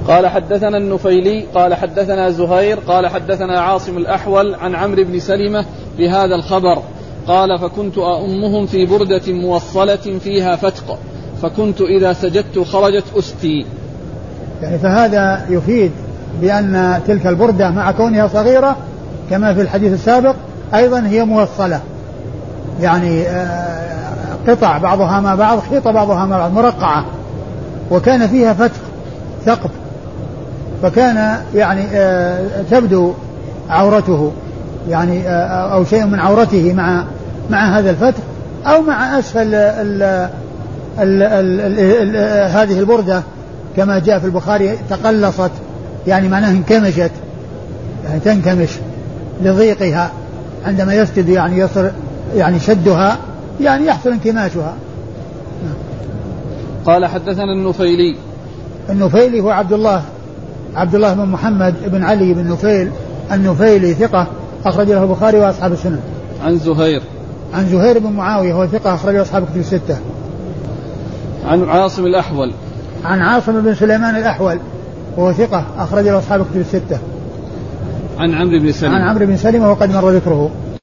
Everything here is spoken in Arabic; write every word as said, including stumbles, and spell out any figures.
قال حدثنا النفيلي قال حدثنا زهير قال حدثنا عاصم الأحول عن عمرو بن سلمة بهذا الخبر قال فكنت أؤمهم في بردة موصلة فيها فتق فكنت إذا سجدت خرجت أستي. يعني فهذا يفيد بأن تلك البردة مع كونها صغيرة كما في الحديث السابق أيضا هي موصلة، يعني قطع بعضها مع بعض، خيط بعضها مع بعض، مرقعة، وكان فيها فتق ثقب، فكان يعني تبدو عورته يعني أو شيء من عورته مع مع هذا الفتق أو مع أسفل ال ال ال ال ال هذه البردة كما جاء في البخاري تقلصت، يعني معناه انكمشت، يعني تنكمش لضيقها عندما يسجد، يعني يصل يعني شدها يعني يحصل انكماشها. قال حدثنا النفيلي. النفيلي هو عبد الله عبد الله بن محمد بن علي بن نفيل النفيلي ثقة أخرج له البخاري وأصحاب السنن. عن زهير عن زهير بن معاوية هو ثقة أخرج له أصحاب الكتب الستة. عن عاصم الأحول عن عاصم بن سليمان الأحول وهو ثقة أخرج له أصحاب الكتب الستة. عن عمرو بن سلمة عن عمرو بن سلمة وقد مر ذكره.